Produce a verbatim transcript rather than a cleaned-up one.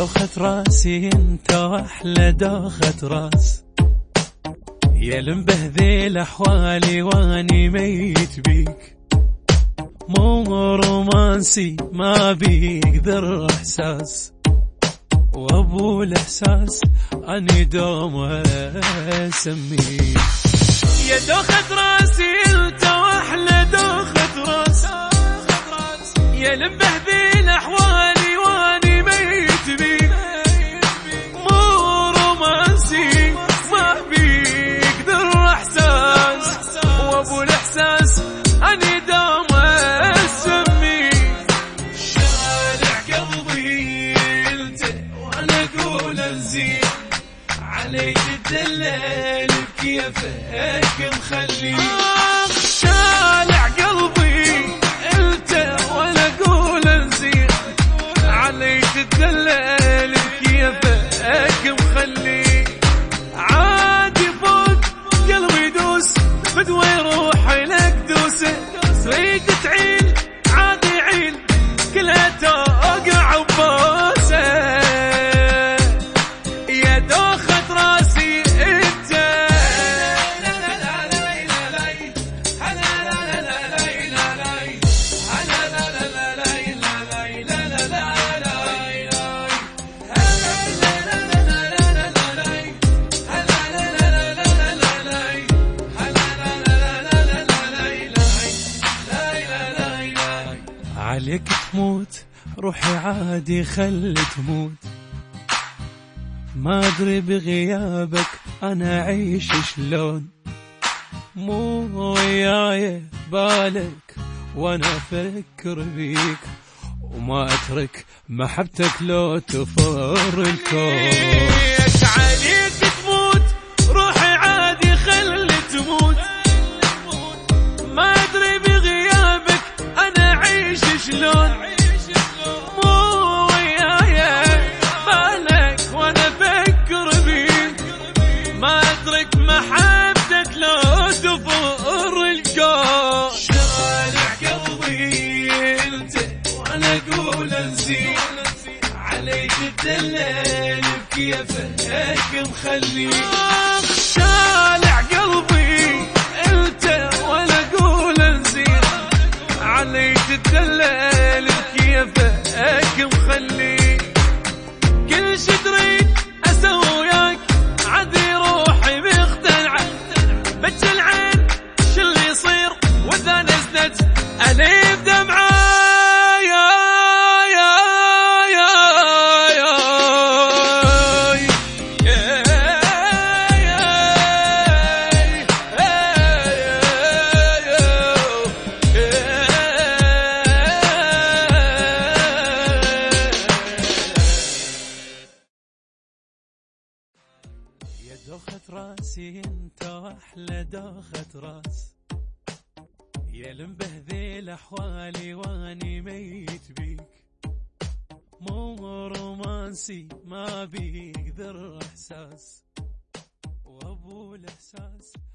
دوخة راسي انت واحلى دوخة راس، يا لمبهذيل احوالي واني ميت بيك، مو رومانسي ما بيك ذر احساس، وابو الاحساس اني دوم اسميك. يا دوخة راسي انت واحلى دوخة راس، يا لمبهذيل احوالي واني ميت بيك، مو رومانسي ما بيك ذر احساس، وابو الاحساس اني دوم اسميك. شارع قلبي انت وانا اقول انزين عليك الدلال بكيفك مخلي. شارع قلبي انت وانا اقول انزين عليك الدلال بكيفك مخلي. عادي فوق قلبي دوس بدوي روحي لك دوسه، تريد تعيل عادي عيل كلها توقع ببوسه. يا دوخة راسي انت عليك تموت روحي عادي خل تموت، ما ادري بغيابك انا اعيش شلون، مو وياي بالك وانا افكر بيك، وما اترك محبتك لو تفر الكون. عليك تموت روحي عادي خل تموت، ما ادري بغيابك انا اعيش شلون، مو وياي بالك وانا افكر بيك، ما اترك محبتك لو تفر الكون. شارع قلبي انت وانا اقول انزين عليك الدلال بكيفك مخلي. شارع قلبي انت وانا اقول انزين عليك الدلال بكيفك مخلي. كل شي تريد اسوي وياك عادي روحي مقتنعه، بج العين شو اللي يصير واذا نزلت اليف دمعه. يا يا يا يا يا دوخة راسي انت واحلى دوخة راس، يا لمبهذيل احوالي واني ميت بيك، مو رومانسي ما بيك ذر احساس، وابو الاحساس